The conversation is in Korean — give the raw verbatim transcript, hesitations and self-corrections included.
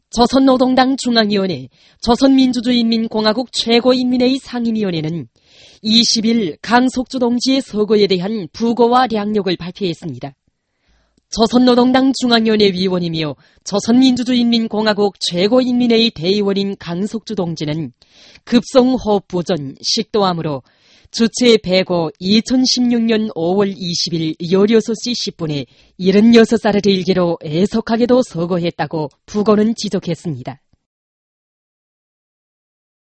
조선노동당 중앙위원회, 조선민주주의인민공화국 최고인민회의 상임위원회는 이십일 강석주 동지의 서거에 대한 부고와 량력을 발표했습니다. 조선노동당 중앙위원회 위원이며 조선민주주의인민공화국 최고인민회의 대의원인 강석주 동지는 급성호흡부전, 식도암으로 주체 배고 이천십육 년 오월 이십일 열여섯 시 십 분에 칠십육 살을 일기로 애석하게도 서거했다고 부고는 지적했습니다.